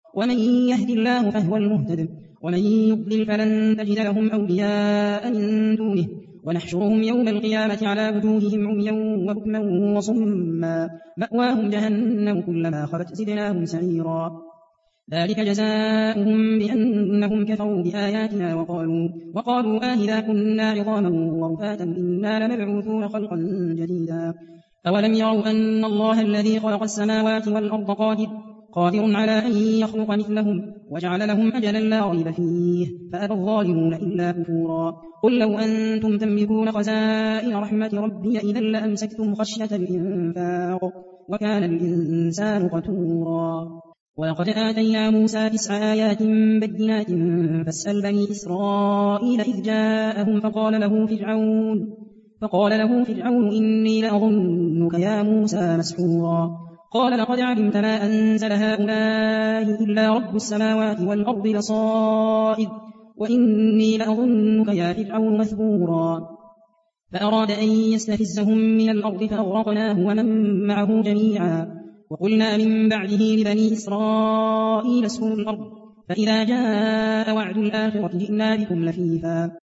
ومن يهد الله فهو المهتد ومن يضلل فلن تجد لهم أولياء من دونه ونحشرهم يوم القيامة على وجوههم عميا وبكما وصما مأواهم جهنم كلما خلت زدناهم سعيرا ذلك جزاؤهم بأنهم كفروا بآياتنا وقالوا آهذا كنا عظاما ورفاتا إنا لمبعوثون خلقا جديدا أولم يروا أن الله الذي خلق السماوات والأرض قادر على أن يخلق مثلهم وجعل لهم أجلا لا ريب فيه فأبى الظالمون إلا كفورا قل لو أنتم تملكون خزائن رحمة ربي إذا لأمسكتم خشية الإنفاق وكان الإنسان قتورا ولقد آتينا موسى 9 آيات بينات فاسأل بني إسرائيل إذ جاءهم فقال له فرعون إني لأظنك يا موسى مسحورا قال لقد علمت ما أنزل هؤلاء إلا رب السماوات والأرض بصائر وإني لأظنك يا فرعون مثبورا فأراد أن يستفزهم من الأرض فأغرقناه ومن معه جميعا وقلنا من بعده لبني إسرائيل اسكنوا الأرض فإذا جاء وعد الآخرة جئنا بكم لفيفا